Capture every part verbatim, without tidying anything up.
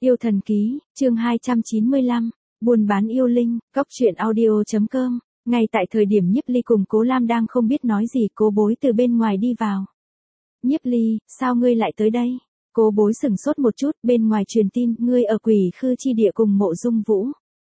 Yêu thần ký, chương hai trăm chín mươi lăm, buôn bán yêu linh, góc truyện audio chấm com. Ngay tại thời điểm Nhiếp Ly cùng Cố Lam đang không biết nói gì, Cố Bối từ bên ngoài đi vào. Nhiếp Ly, sao ngươi lại tới đây? Cố Bối sửng sốt một chút, bên ngoài truyền tin, ngươi ở Quỷ Khư chi địa cùng Mộ Dung Vũ.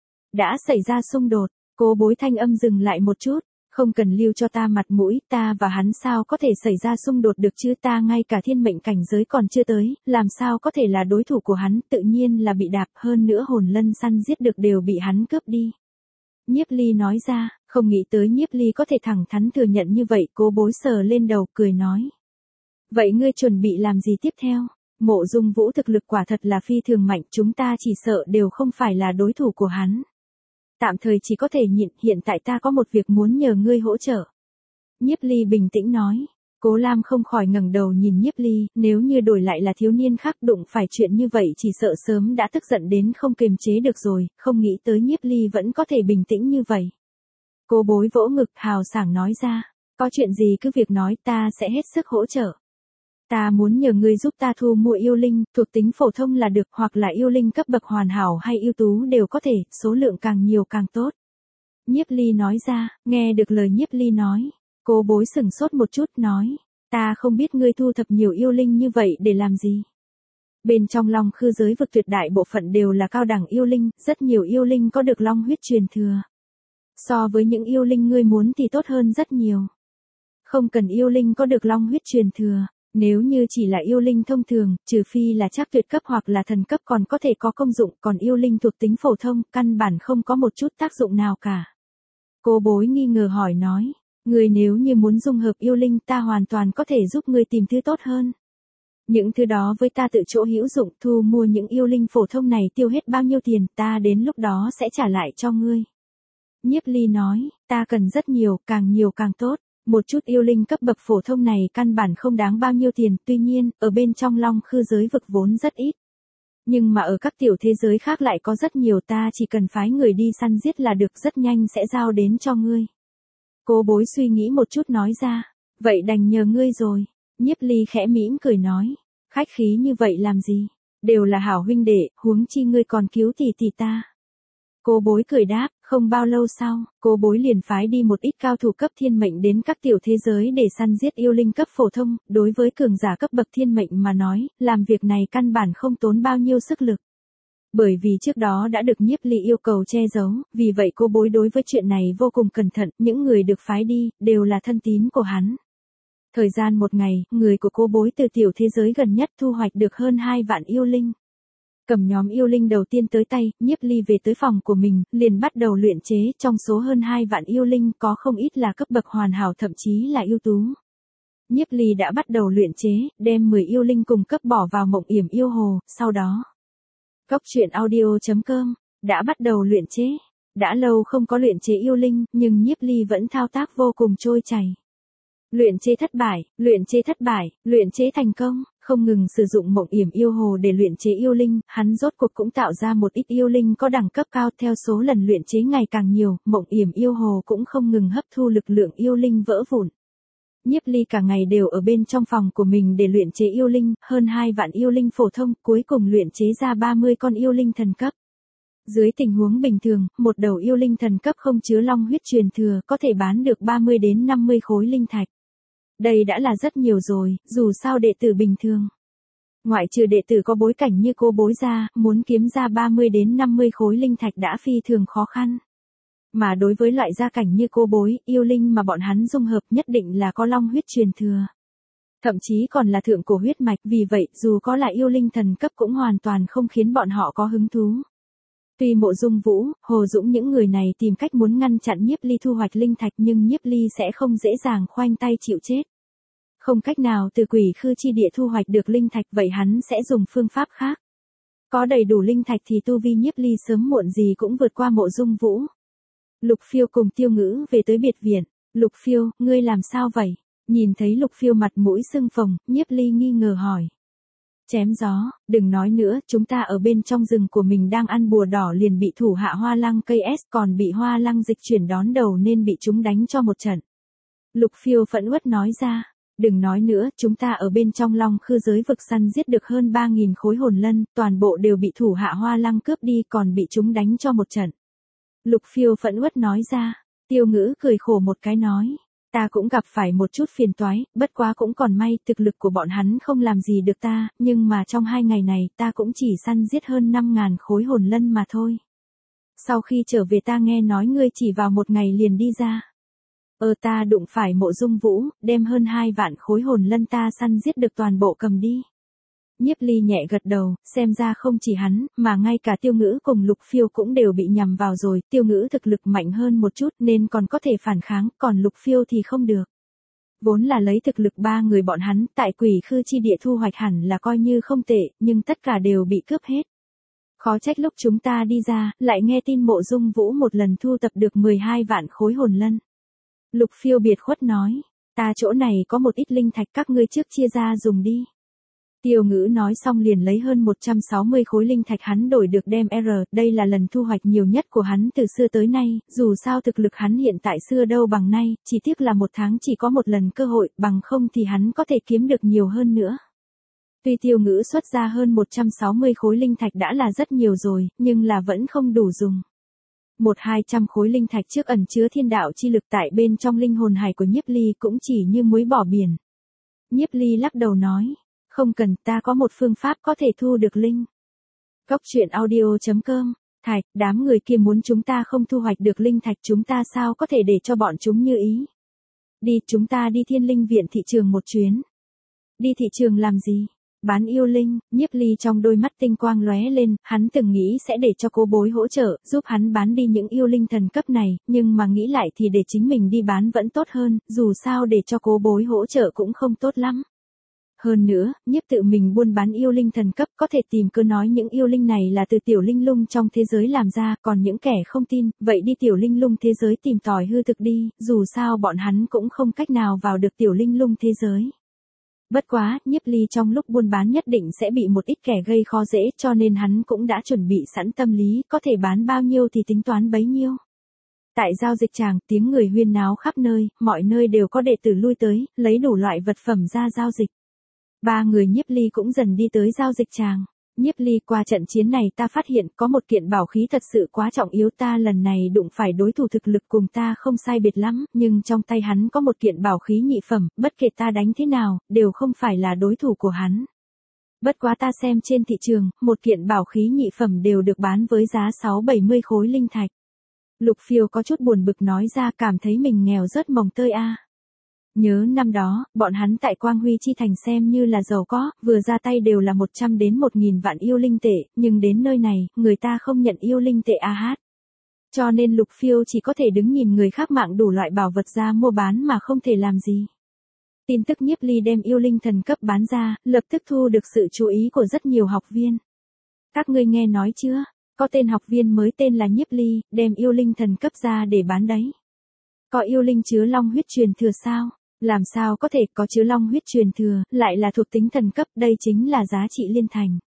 Đã xảy ra xung đột. Cố Bối thanh âm dừng lại một chút. Không cần lưu cho ta mặt mũi, ta và hắn sao có thể xảy ra xung đột được chứ, ta ngay cả thiên mệnh cảnh giới còn chưa tới, làm sao có thể là đối thủ của hắn, tự nhiên là bị đạp, hơn nữa hồn lân săn giết được đều bị hắn cướp đi. Nhiếp Ly nói ra, không nghĩ tới Nhiếp Ly có thể thẳng thắn thừa nhận như vậy, Cố Bối sờ lên đầu, cười nói. Vậy ngươi chuẩn bị làm gì tiếp theo? Mộ Dung Vũ thực lực quả thật là phi thường mạnh, chúng ta chỉ sợ đều không phải là đối thủ của hắn. Tạm thời chỉ có thể nhịn, hiện tại ta có một việc muốn nhờ ngươi hỗ trợ. Nhiếp Ly bình tĩnh nói. Cố Lam không khỏi ngẩng đầu nhìn Nhiếp Ly, nếu như đổi lại là thiếu niên khác đụng phải chuyện như vậy chỉ sợ sớm đã tức giận đến không kiềm chế được rồi, không nghĩ tới Nhiếp Ly vẫn có thể bình tĩnh như vậy. Cố Bối vỗ ngực hào sảng nói ra, có chuyện gì cứ việc nói, ta sẽ hết sức hỗ trợ. Ta muốn nhờ ngươi giúp ta thu mua yêu linh, thuộc tính phổ thông là được, hoặc là yêu linh cấp bậc hoàn hảo hay ưu tú đều có thể, số lượng càng nhiều càng tốt. Nhiếp Ly nói ra, nghe được lời Nhiếp Ly nói. Cố Bối sửng sốt một chút nói, ta không biết ngươi thu thập nhiều yêu linh như vậy để làm gì. Bên trong Long Khư giới vực tuyệt đại bộ phận đều là cao đẳng yêu linh, rất nhiều yêu linh có được long huyết truyền thừa. So với những yêu linh ngươi muốn thì tốt hơn rất nhiều. Không cần yêu linh có được long huyết truyền thừa. Nếu như chỉ là yêu linh thông thường, trừ phi là chắc tuyệt cấp hoặc là thần cấp còn có thể có công dụng, còn yêu linh thuộc tính phổ thông, căn bản không có một chút tác dụng nào cả. Cố Bối nghi ngờ hỏi nói, ngươi nếu như muốn dung hợp yêu linh ta hoàn toàn có thể giúp ngươi tìm thứ tốt hơn. Những thứ đó với ta tự chỗ hữu dụng, thu mua những yêu linh phổ thông này tiêu hết bao nhiêu tiền, ta đến lúc đó sẽ trả lại cho ngươi. Nhiếp Ly nói, ta cần rất nhiều, càng nhiều càng tốt. Một chút yêu linh cấp bậc phổ thông này căn bản không đáng bao nhiêu tiền, tuy nhiên, ở bên trong Long Khư giới vực vốn rất ít. Nhưng mà ở các tiểu thế giới khác lại có rất nhiều, ta chỉ cần phái người đi săn giết là được, rất nhanh sẽ giao đến cho ngươi. Cố Bối suy nghĩ một chút nói ra, vậy đành nhờ ngươi rồi. Nhiếp Ly khẽ mỉm cười nói, khách khí như vậy làm gì, đều là hảo huynh đệ, huống chi ngươi còn cứu tỷ tỷ ta. Cố Bối cười đáp, không bao lâu sau, Cố Bối liền phái đi một ít cao thủ cấp thiên mệnh đến các tiểu thế giới để săn giết yêu linh cấp phổ thông, đối với cường giả cấp bậc thiên mệnh mà nói, làm việc này căn bản không tốn bao nhiêu sức lực. Bởi vì trước đó đã được Nhiếp Ly yêu cầu che giấu, vì vậy Cố Bối đối với chuyện này vô cùng cẩn thận, những người được phái đi, đều là thân tín của hắn. Thời gian một ngày, người của Cố Bối từ tiểu thế giới gần nhất thu hoạch được hơn hai vạn yêu linh. Cầm nhóm yêu linh đầu tiên tới tay, Nhiếp Ly về tới phòng của mình, liền bắt đầu luyện chế, trong số hơn hai vạn yêu linh có không ít là cấp bậc hoàn hảo thậm chí là ưu tú. Nhiếp Ly đã bắt đầu luyện chế, đem mười yêu linh cùng cấp bỏ vào mộng yểm yêu hồ, sau đó. Góc truyện audio chấm com, đã bắt đầu luyện chế. Đã lâu không có luyện chế yêu linh, nhưng Nhiếp Ly vẫn thao tác vô cùng trôi chảy. Luyện chế thất bại, luyện chế thất bại, luyện chế thành công, không ngừng sử dụng mộng yểm yêu hồ để luyện chế yêu linh, hắn rốt cuộc cũng tạo ra một ít yêu linh có đẳng cấp cao, theo số lần luyện chế ngày càng nhiều, mộng yểm yêu hồ cũng không ngừng hấp thu lực lượng yêu linh vỡ vụn. Nhiếp Ly cả ngày đều ở bên trong phòng của mình để luyện chế yêu linh, hơn hai vạn yêu linh phổ thông, cuối cùng luyện chế ra ba mươi con yêu linh thần cấp. Dưới tình huống bình thường, một đầu yêu linh thần cấp không chứa long huyết truyền thừa có thể bán được ba mươi đến năm mươi khối linh thạch. Đây đã là rất nhiều rồi, dù sao đệ tử bình thường. Ngoại trừ đệ tử có bối cảnh như Cố Bối ra, muốn kiếm ra ba mươi đến năm mươi khối linh thạch đã phi thường khó khăn. Mà đối với loại gia cảnh như Cố Bối, yêu linh mà bọn hắn dung hợp nhất định là có long huyết truyền thừa. Thậm chí còn là thượng cổ huyết mạch, vì vậy dù có là yêu linh thần cấp cũng hoàn toàn không khiến bọn họ có hứng thú. Tuy Mộ Dung Vũ, Hồ Dũng những người này tìm cách muốn ngăn chặn Nhiếp Ly thu hoạch linh thạch nhưng Nhiếp Ly sẽ không dễ dàng khoanh tay chịu chết. Không cách nào từ Quỷ Khư chi địa thu hoạch được linh thạch vậy hắn sẽ dùng phương pháp khác. Có đầy đủ linh thạch thì tu vi Nhiếp Ly sớm muộn gì cũng vượt qua Mộ Dung Vũ. Lục Phiêu cùng Tiêu Ngữ về tới biệt viện. Lục Phiêu, ngươi làm sao vậy? Nhìn thấy Lục Phiêu mặt mũi sưng phồng, Nhiếp Ly nghi ngờ hỏi. Chém gió, đừng nói nữa, chúng ta ở bên trong rừng của mình đang ăn bùa đỏ liền bị thủ hạ Hoa Lăng cây S còn bị Hoa Lăng dịch chuyển đón đầu nên bị chúng đánh cho một trận. Lục Phiêu phẫn uất nói ra, Đừng nói nữa, chúng ta ở bên trong Long Khư giới vực săn giết được hơn ba nghìn khối hồn lân, toàn bộ đều bị thủ hạ Hoa Lăng cướp đi còn bị chúng đánh cho một trận. Lục Phiêu phẫn uất nói ra, Tiêu Ngữ cười khổ một cái nói. Ta cũng gặp phải một chút phiền toái, bất quá cũng còn may, thực lực của bọn hắn không làm gì được ta, nhưng mà trong hai ngày này ta cũng chỉ săn giết hơn năm ngàn khối hồn lân mà thôi. Sau khi trở về ta nghe nói ngươi chỉ vào một ngày liền đi ra. Ờ ta đụng phải Mộ Dung Vũ, đem hơn hai vạn khối hồn lân ta săn giết được toàn bộ cầm đi. Nhiếp Ly nhẹ gật đầu, xem ra không chỉ hắn, mà ngay cả Tiêu Ngữ cùng Lục Phiêu cũng đều bị nhằm vào rồi, Tiêu Ngữ thực lực mạnh hơn một chút nên còn có thể phản kháng, còn Lục Phiêu thì không được. Vốn là lấy thực lực ba người bọn hắn, tại Quỷ Khư chi địa thu hoạch hẳn là coi như không tệ, nhưng tất cả đều bị cướp hết. Khó trách lúc chúng ta đi ra, lại nghe tin Mộ Dung Vũ một lần thu tập được mười hai vạn khối hồn lân. Lục Phiêu biệt khuất nói, ta chỗ này có một ít linh thạch các ngươi trước chia ra dùng đi. Tiêu Ngữ nói xong liền lấy hơn một trăm sáu mươi khối linh thạch hắn đổi được đem R, đây là lần thu hoạch nhiều nhất của hắn từ xưa tới nay, dù sao thực lực hắn hiện tại xưa đâu bằng nay, chỉ tiếc là một tháng chỉ có một lần cơ hội, bằng không thì hắn có thể kiếm được nhiều hơn nữa. Tuy Tiêu Ngữ xuất ra hơn một trăm sáu mươi khối linh thạch đã là rất nhiều rồi, nhưng là vẫn không đủ dùng. Một hai trăm khối linh thạch trước ẩn chứa thiên đạo chi lực tại bên trong linh hồn hải của Nhiếp Ly cũng chỉ như muối bỏ biển. Nhiếp Ly lắc đầu nói. Không cần, ta có một phương pháp có thể thu được linh. Góc truyện audio chấm com. Thạch, đám người kia muốn chúng ta không thu hoạch được linh thạch chúng ta sao có thể để cho bọn chúng như ý. Đi, chúng ta đi Thiên Linh viện thị trường một chuyến. Đi thị trường làm gì? Bán yêu linh. Nhiếp Ly trong đôi mắt tinh quang lóe lên, hắn từng nghĩ sẽ để cho Cố Bối hỗ trợ, giúp hắn bán đi những yêu linh thần cấp này, nhưng mà nghĩ lại thì để chính mình đi bán vẫn tốt hơn, dù sao để cho Cố Bối hỗ trợ cũng không tốt lắm. Hơn nữa, Nhiếp tự mình buôn bán yêu linh thần cấp có thể tìm cơ nói những yêu linh này là từ tiểu linh lung trong thế giới làm ra, còn những kẻ không tin, vậy đi tiểu linh lung thế giới tìm tòi hư thực đi, dù sao bọn hắn cũng không cách nào vào được tiểu linh lung thế giới. Bất quá, Nhiếp Ly trong lúc buôn bán nhất định sẽ bị một ít kẻ gây khó dễ cho nên hắn cũng đã chuẩn bị sẵn tâm lý, có thể bán bao nhiêu thì tính toán bấy nhiêu. Tại giao dịch tràng, tiếng người huyên náo khắp nơi, mọi nơi đều có đệ tử lui tới, lấy đủ loại vật phẩm ra giao dịch. Ba người Nhiếp Ly cũng dần đi tới giao dịch tràng. Nhiếp Ly, qua trận chiến này ta phát hiện có một kiện bảo khí thật sự quá trọng yếu, ta lần này đụng phải đối thủ thực lực cùng ta không sai biệt lắm, nhưng trong tay hắn có một kiện bảo khí nhị phẩm, bất kể ta đánh thế nào, đều không phải là đối thủ của hắn. Bất quá ta xem trên thị trường, một kiện bảo khí nhị phẩm đều được bán với giá sáu bảy mươi khối linh thạch. Lục Phiêu có chút buồn bực nói ra, cảm thấy mình nghèo rớt mồng tơi a. Nhớ năm đó, bọn hắn tại Quang Huy Chi Thành xem như là giàu có, vừa ra tay đều là một trăm đến một nghìn vạn yêu linh tệ, nhưng đến nơi này, người ta không nhận yêu linh tệ a hát. Cho nên Lục Phiêu chỉ có thể đứng nhìn người khác mạng đủ loại bảo vật ra mua bán mà không thể làm gì. Tin tức Nhiếp Ly đem yêu linh thần cấp bán ra, lập tức thu được sự chú ý của rất nhiều học viên. Các ngươi nghe nói chưa, có tên học viên mới tên là Nhiếp Ly, đem yêu linh thần cấp ra để bán đấy. Có yêu linh chứa long huyết truyền thừa sao? Làm sao có thể có chứa long huyết truyền thừa, lại là thuộc tính thần cấp, đây chính là giá trị liên thành.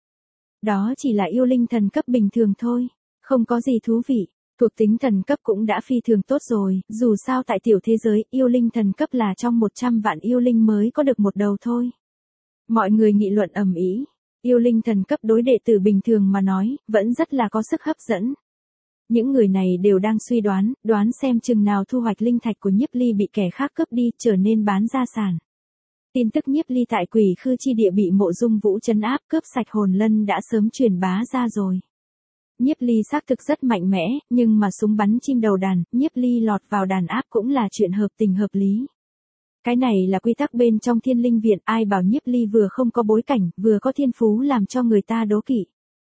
Đó chỉ là yêu linh thần cấp bình thường thôi, không có gì thú vị, thuộc tính thần cấp cũng đã phi thường tốt rồi, dù sao tại tiểu thế giới, yêu linh thần cấp là trong một trăm vạn yêu linh mới có được một đầu thôi. Mọi người nghị luận ầm ĩ, yêu linh thần cấp đối đệ tử bình thường mà nói, vẫn rất là có sức hấp dẫn. Những người này đều đang suy đoán, đoán xem chừng nào thu hoạch linh thạch của Nhiếp Ly bị kẻ khác cướp đi, trở nên bán gia sản. Tin tức Nhiếp Ly tại Quỷ Khư chi địa bị Mộ Dung Vũ trấn áp cướp sạch hồn lân đã sớm truyền bá ra rồi. Nhiếp Ly xác thực rất mạnh mẽ, nhưng mà súng bắn chim đầu đàn, Nhiếp Ly lọt vào đàn áp cũng là chuyện hợp tình hợp lý. Cái này là quy tắc bên trong Thiên Linh viện, ai bảo Nhiếp Ly vừa không có bối cảnh, vừa có thiên phú làm cho người ta đố kỵ.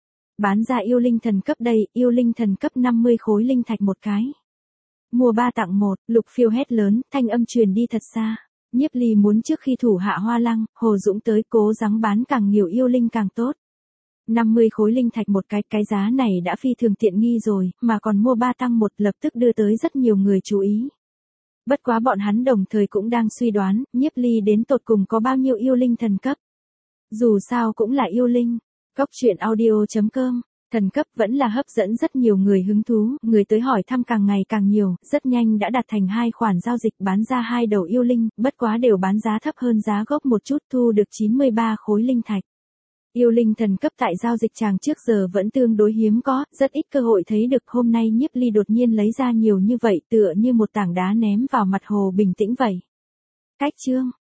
Bán ra yêu linh thần cấp đây, yêu linh thần cấp năm mươi khối linh thạch một cái. Mua ba tặng một, Lục Phiêu hét lớn, thanh âm truyền đi thật xa. Nhiếp Ly muốn trước khi thủ hạ Hoa Lăng, Hồ Dũng tới cố gắng bán càng nhiều yêu linh càng tốt. năm mươi khối linh thạch một cái, cái giá này đã phi thường tiện nghi rồi, mà còn mua ba tăng một lập tức đưa tới rất nhiều người chú ý. Bất quá bọn hắn đồng thời cũng đang suy đoán, Nhiếp Ly đến tột cùng có bao nhiêu yêu linh thần cấp. Dù sao cũng là yêu linh. Góc truyện audio chấm com Thần cấp vẫn là hấp dẫn rất nhiều người hứng thú, người tới hỏi thăm càng ngày càng nhiều, rất nhanh đã đạt thành hai khoản giao dịch bán ra hai đầu yêu linh, bất quá đều bán giá thấp hơn giá gốc một chút, thu được chín mươi ba khối linh thạch. Yêu linh thần cấp tại giao dịch tràng trước giờ vẫn tương đối hiếm có, rất ít cơ hội thấy được, hôm nay Nhiếp Ly đột nhiên lấy ra nhiều như vậy, tựa như một tảng đá ném vào mặt hồ bình tĩnh vậy. Cách chương